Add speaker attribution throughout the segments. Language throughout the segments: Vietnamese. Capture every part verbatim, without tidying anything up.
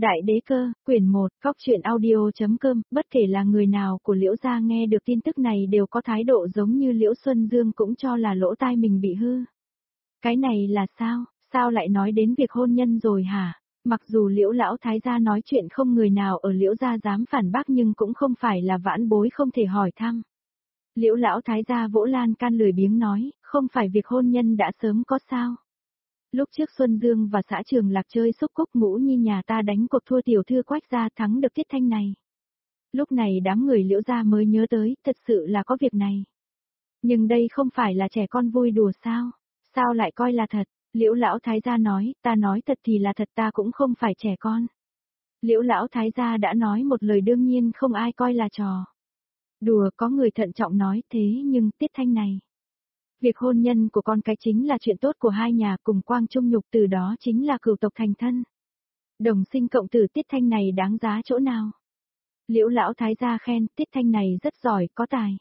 Speaker 1: Đại đế cơ, quyển một, Cóc truyện audio.com, bất kể là người nào của Liễu gia nghe được tin tức này đều có thái độ giống như Liễu Xuân Dương cũng cho là lỗ tai mình bị hư. Cái này là sao, sao lại nói đến việc hôn nhân rồi hả? Mặc dù Liễu lão thái gia nói chuyện không người nào ở Liễu gia dám phản bác nhưng cũng không phải là vãn bối không thể hỏi thăm. Liễu lão thái gia vỗ lan can lười biếng nói, không phải việc hôn nhân đã sớm có sao? Lúc trước Xuân Dương và xã Trường Lạc chơi xúc cúc Ngũ Nhi nhà ta đánh cuộc thua tiểu thư Quách gia thắng được Tiết Thanh này. Lúc này đám người Liễu gia mới nhớ tới, thật sự là có việc này. Nhưng đây không phải là trẻ con vui đùa sao? Sao lại coi là thật? Liễu lão thái gia nói, ta nói thật thì là thật, ta cũng không phải trẻ con. Liễu lão thái gia đã nói một lời đương nhiên không ai coi là trò đùa, có người thận trọng nói thế nhưng Tiết Thanh này. Việc hôn nhân của con cái chính là chuyện tốt của hai nhà cùng quang trung nhục, từ đó chính là cửu tộc thành thân. Đồng sinh cộng tử, Tiết Thanh này đáng giá chỗ nào? Liễu lão thái gia khen, Tiết Thanh này rất giỏi, có tài.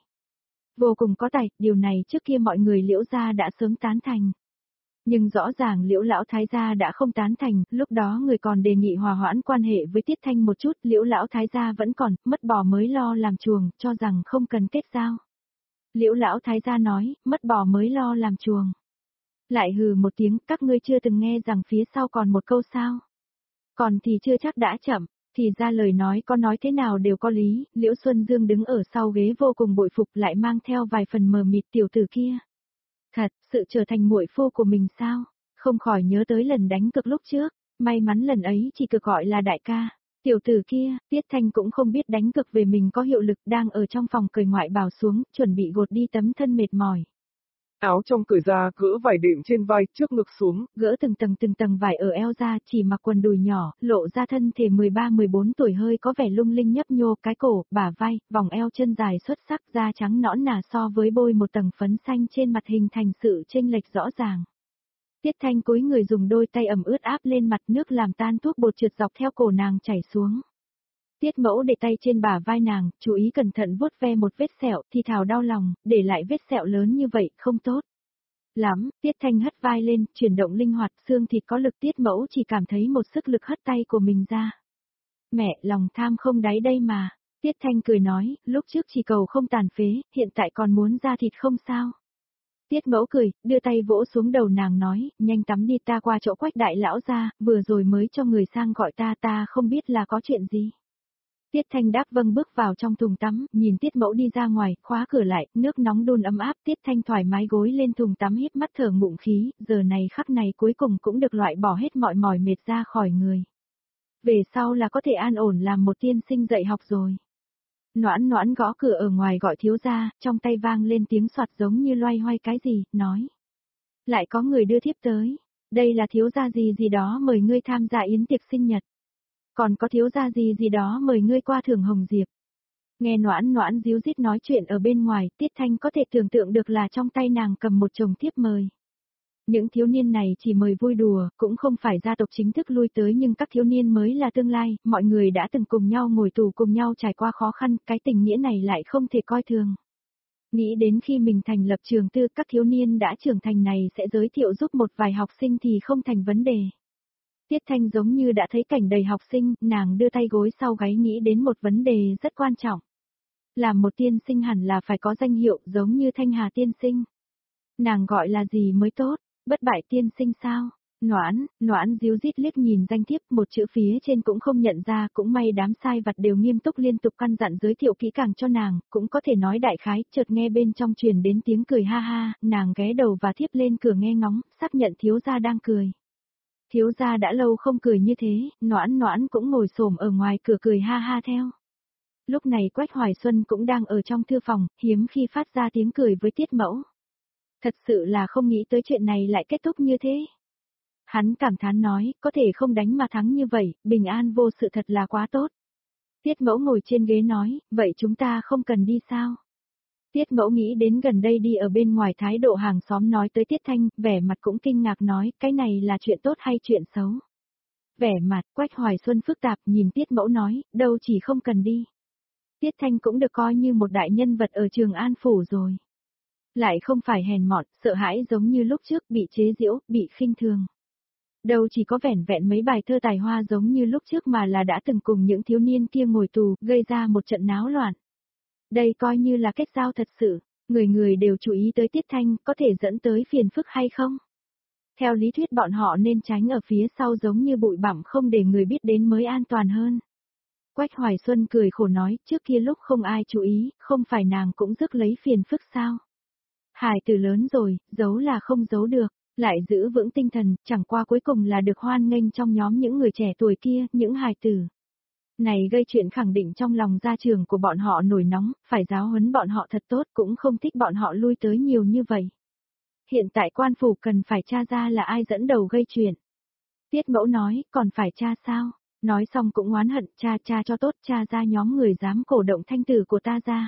Speaker 1: Vô cùng có tài, điều này trước kia mọi người Liễu gia đã sớm tán thành. Nhưng rõ ràng Liễu lão thái gia đã không tán thành, lúc đó người còn đề nghị hòa hoãn quan hệ với Tiết Thanh một chút, Liễu lão thái gia vẫn còn, mất bò mới lo làm chuồng, cho rằng không cần kết giao. Liễu lão thái gia nói, mất bò mới lo làm chuồng. Lại hừ một tiếng, các ngươi chưa từng nghe rằng phía sau còn một câu sao? Còn thì chưa chắc đã chậm, thì ra lời nói có nói thế nào đều có lý. Liễu Xuân Dương đứng ở sau ghế vô cùng bội phục, lại mang theo vài phần mờ mịt, tiểu tử kia. Thật, sự trở thành muội phu của mình sao? Không khỏi nhớ tới lần đánh cược lúc trước, may mắn lần ấy chỉ cực gọi là đại ca. Tiểu tử kia, Tiết Thanh cũng không biết đánh cực về mình có hiệu lực, đang ở trong phòng cởi ngoại bào xuống, chuẩn bị gột đi tấm thân mệt mỏi.
Speaker 2: Áo trong cởi ra, gỡ vải đệm trên vai, trước ngực xuống,
Speaker 1: gỡ từng tầng từng tầng vải ở eo ra, chỉ mặc quần đùi nhỏ, lộ ra thân thể mười ba mười bốn tuổi hơi có vẻ lung linh nhấp nhô, cái cổ, bả vai, vòng eo chân dài xuất sắc, da trắng nõn nà so với bôi một tầng phấn xanh trên mặt hình thành sự chênh lệch rõ ràng. Tiết Thanh cúi người dùng đôi tay ẩm ướt áp lên mặt, nước làm tan thuốc bột trượt dọc theo cổ nàng chảy xuống. Tiết Mẫu để tay trên bả vai nàng, chú ý cẩn thận vuốt ve một vết sẹo, thì thào đau lòng, để lại vết sẹo lớn như vậy, không tốt lắm. Tiết Thanh hất vai lên, chuyển động linh hoạt, xương thịt có lực. Tiết Mẫu chỉ cảm thấy một sức lực hất tay của mình ra. Mẹ, lòng tham không đáy đây mà. Tiết Thanh cười nói, lúc trước chỉ cầu không tàn phế, hiện tại còn muốn ra thịt không sao? Tiết Mẫu cười, đưa tay vỗ xuống đầu nàng nói, nhanh tắm đi, ta qua chỗ Quách đại lão ra, vừa rồi mới cho người sang gọi ta, ta không biết là có chuyện gì. Tiết Thanh đáp vâng, bước vào trong thùng tắm, nhìn Tiết Mẫu đi ra ngoài, khóa cửa lại, nước nóng đun ấm áp. Tiết Thanh thoải mái gối lên thùng tắm hít mắt thở ngụm khí, giờ này khắc này cuối cùng cũng được loại bỏ hết mọi mỏi mệt ra khỏi người. Về sau là có thể an ổn làm một tiên sinh dạy học rồi. Noãn Noãn gõ cửa ở ngoài gọi thiếu gia, trong tay vang lên tiếng soạt giống như loay hoay cái gì, nói. Lại có người đưa thiếp tới, đây là thiếu gia gì gì đó mời ngươi tham gia yến tiệc sinh nhật. Còn có thiếu gia gì gì đó mời ngươi qua thưởng hồng diệp. Nghe Noãn Noãn díu dít nói chuyện ở bên ngoài, Tiết Thanh có thể tưởng tượng được là trong tay nàng cầm một chồng thiếp mời. Những thiếu niên này chỉ mời vui đùa, cũng không phải gia tộc chính thức lui tới, nhưng các thiếu niên mới là tương lai, mọi người đã từng cùng nhau ngồi tù, cùng nhau trải qua khó khăn, cái tình nghĩa này lại không thể coi thường. Nghĩ đến khi mình thành lập trường tư, các thiếu niên đã trưởng thành này sẽ giới thiệu giúp một vài học sinh thì không thành vấn đề. Tiết Thanh giống như đã thấy cảnh đầy học sinh, nàng đưa tay gối sau gáy nghĩ đến một vấn đề rất quan trọng. Làm một tiên sinh hẳn là phải có danh hiệu, giống như Thanh Hà tiên sinh. Nàng gọi là gì mới tốt? Bất bại tiên sinh sao? Noãn, Noãn díu dít liếc nhìn danh thiếp, một chữ phía trên cũng không nhận ra, cũng may đám sai vặt đều nghiêm túc liên tục căn dặn giới thiệu kỹ càng cho nàng, cũng có thể nói đại khái. Chợt nghe bên trong truyền đến tiếng cười ha ha, nàng ghé đầu và thiếp lên cửa nghe ngóng, xác nhận thiếu gia đang cười. Thiếu gia đã lâu không cười như thế, Noãn Noãn cũng ngồi xổm ở ngoài cửa cười ha ha theo. Lúc này Quách Hoài Xuân cũng đang ở trong thư phòng, hiếm khi phát ra tiếng cười với Tiết Mẫu. Thật sự là không nghĩ tới chuyện này lại kết thúc như thế. Hắn cảm thán nói, có thể không đánh mà thắng như vậy, bình an vô sự thật là quá tốt. Tiết Mẫu ngồi trên ghế nói, vậy chúng ta không cần đi sao? Tiết Mẫu nghĩ đến gần đây đi ở bên ngoài thái độ hàng xóm nói tới Tiết Thanh, vẻ mặt cũng kinh ngạc nói, cái này là chuyện tốt hay chuyện xấu? Vẻ mặt Quách Hoài Xuân phức tạp nhìn Tiết Mẫu nói, đâu chỉ không cần đi. Tiết Thanh cũng được coi như một đại nhân vật ở Trường An Phủ rồi. Lại không phải hèn mọn, sợ hãi giống như lúc trước bị chế giễu, bị khinh thường. Đâu chỉ có vẻn vẹn mấy bài thơ tài hoa giống như lúc trước mà là đã từng cùng những thiếu niên kia ngồi tù, gây ra một trận náo loạn. Đây coi như là kết giao thật sự, người người đều chú ý tới Tiết Thanh, có thể dẫn tới phiền phức hay không? Theo lý thuyết bọn họ nên tránh ở phía sau giống như bụi bặm không để người biết đến mới an toàn hơn. Quách Hoài Xuân cười khổ nói, trước kia lúc không ai chú ý, không phải nàng cũng rước lấy phiền phức sao? Hài tử lớn rồi, giấu là không giấu được, lại giữ vững tinh thần, chẳng qua cuối cùng là được hoan nghênh trong nhóm những người trẻ tuổi kia, những hài tử. Này gây chuyện khẳng định trong lòng gia trưởng của bọn họ nổi nóng, phải giáo huấn bọn họ thật tốt, cũng không thích bọn họ lui tới nhiều như vậy. Hiện tại quan phủ cần phải tra ra là ai dẫn đầu gây chuyện. Tiết Mẫu nói, còn phải tra sao? Nói xong cũng oán hận, cha cha cho tốt, cha ra nhóm người dám cổ động thanh tử của ta ra.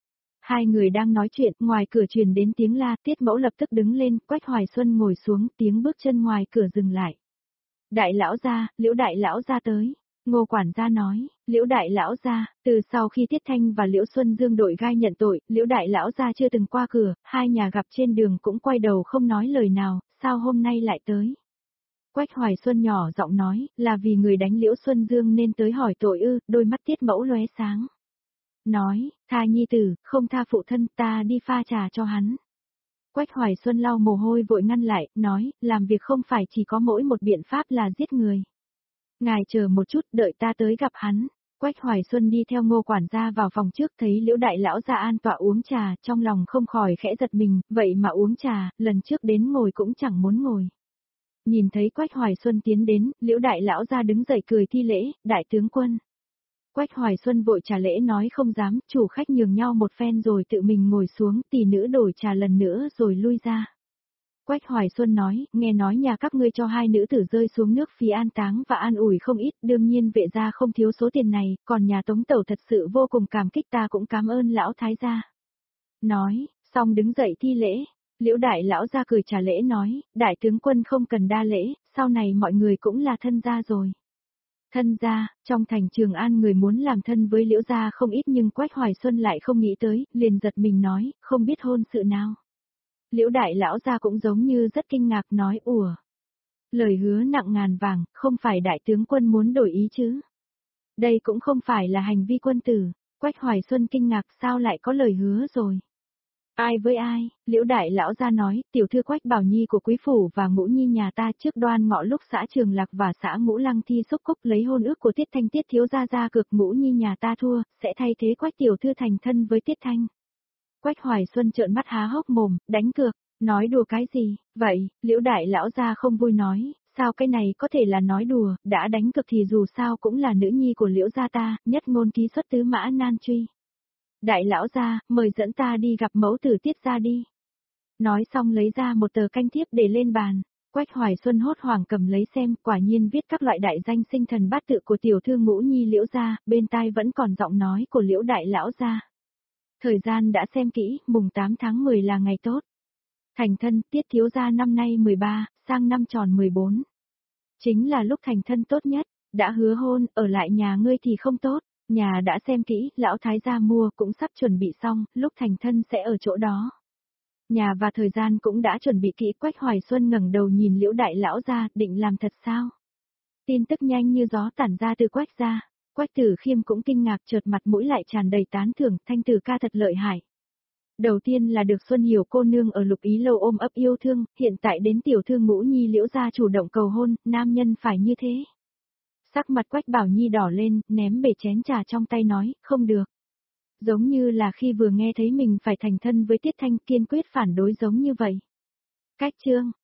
Speaker 1: Hai người đang nói chuyện, ngoài cửa truyền đến tiếng la, Tiết Mẫu lập tức đứng lên, Quách Hoài Xuân ngồi xuống, tiếng bước chân ngoài cửa dừng lại. Đại lão gia, Liễu đại lão gia tới. Ngô quản gia nói, Liễu đại lão gia, từ sau khi Tiết Thanh và Liễu Xuân Dương đội gai nhận tội, Liễu đại lão gia chưa từng qua cửa, hai nhà gặp trên đường cũng quay đầu không nói lời nào, sao hôm nay lại tới? Quách Hoài Xuân nhỏ giọng nói, là vì người đánh Liễu Xuân Dương nên tới hỏi tội ư, đôi mắt Tiết Mẫu lóe sáng. Nói, tha nhi tử, không tha phụ thân, ta đi pha trà cho hắn. Quách Hoài Xuân lau mồ hôi vội ngăn lại, nói, làm việc không phải chỉ có mỗi một biện pháp là giết người. Ngài chờ một chút, đợi ta tới gặp hắn. Quách Hoài Xuân đi theo Ngô quản gia vào phòng trước, thấy Liễu đại lão gia an tọa uống trà, trong lòng không khỏi khẽ giật mình, vậy mà uống trà, lần trước đến ngồi cũng chẳng muốn ngồi. Nhìn thấy Quách Hoài Xuân tiến đến, Liễu đại lão gia đứng dậy cười thi lễ, đại tướng quân. Quách Hoài Xuân vội trả lễ nói không dám, chủ khách nhường nhau một phen rồi tự mình ngồi xuống, tỷ nữ đổi trà lần nữa rồi lui ra. Quách Hoài Xuân nói, nghe nói nhà các ngươi cho hai nữ tử rơi xuống nước phí an táng và an ủi không ít, đương nhiên vệ gia không thiếu số tiền này, còn nhà Tống Tẩu thật sự vô cùng cảm kích, ta cũng cảm ơn lão thái gia. Nói, xong đứng dậy thi lễ, Liễu đại lão gia cười trả lễ nói, đại tướng quân không cần đa lễ, sau này mọi người cũng là thân gia rồi. Thân gia, trong thành Trường An người muốn làm thân với Liễu gia không ít nhưng Quách Hoài Xuân lại không nghĩ tới, liền giật mình nói, không biết hôn sự nào. Liễu đại lão gia cũng giống như rất kinh ngạc nói, ủa. Lời hứa nặng ngàn vàng, không phải đại tướng quân muốn đổi ý chứ. Đây cũng không phải là hành vi quân tử, Quách Hoài Xuân kinh ngạc sao lại có lời hứa rồi. Ai với ai, Liễu đại lão gia nói, tiểu thư Quách Bảo Nhi của quý phủ và Ngũ Nhi nhà ta trước đoan ngọ lúc xã Trường Lạc và xã Ngũ Lăng thi xúc cúc lấy hôn ước của Tiết Thanh, Tiết thiếu gia gia cược Ngũ Nhi nhà ta thua, sẽ thay thế Quách tiểu thư thành thân với Tiết Thanh. Quách Hoài Xuân trợn mắt há hốc mồm, đánh cược, nói đùa cái gì, vậy, Liễu đại lão gia không vui nói, sao cái này có thể là nói đùa, đã đánh cược thì dù sao cũng là nữ nhi của Liễu gia ta, nhất ngôn ký xuất tứ mã nan truy. Đại lão gia, mời dẫn ta đi gặp mẫu tử Tiết gia đi. Nói xong lấy ra một tờ canh thiếp để lên bàn, Quách Hoài Xuân hốt hoảng cầm lấy xem, quả nhiên viết các loại đại danh sinh thần bát tự của tiểu thư Ngũ Nhi Liễu gia, bên tai vẫn còn giọng nói của Liễu đại lão gia. Thời gian đã xem kỹ, mùng tám tháng mười là ngày tốt. Thành thân, Tiết thiếu gia năm nay mười ba, sang năm tròn mười bốn. Chính là lúc thành thân tốt nhất, đã hứa hôn, ở lại nhà ngươi thì không tốt. Nhà đã xem kỹ, lão thái gia mua cũng sắp chuẩn bị xong, lúc thành thân sẽ ở chỗ đó. Nhà và thời gian cũng đã chuẩn bị kỹ, Quách Hoài Xuân ngẩng đầu nhìn Liễu đại lão gia, định làm thật sao? Tin tức nhanh như gió tản ra từ Quách gia, Quách Tử Khiêm cũng kinh ngạc, chợt mặt mũi lại tràn đầy tán thưởng, Thanh tử ca thật lợi hại. Đầu tiên là được Xuân Hiểu cô nương ở Lục Ý lâu ôm ấp yêu thương, hiện tại đến tiểu thư Ngũ Nhi Liễu gia chủ động cầu hôn, nam nhân phải như thế. Sắc mặt Quách Bảo Nhi đỏ lên, ném bể chén trà trong tay nói, không được. Giống như là khi vừa nghe thấy mình phải thành thân với Tiết Thanh, kiên quyết phản đối giống như vậy. Cách chương,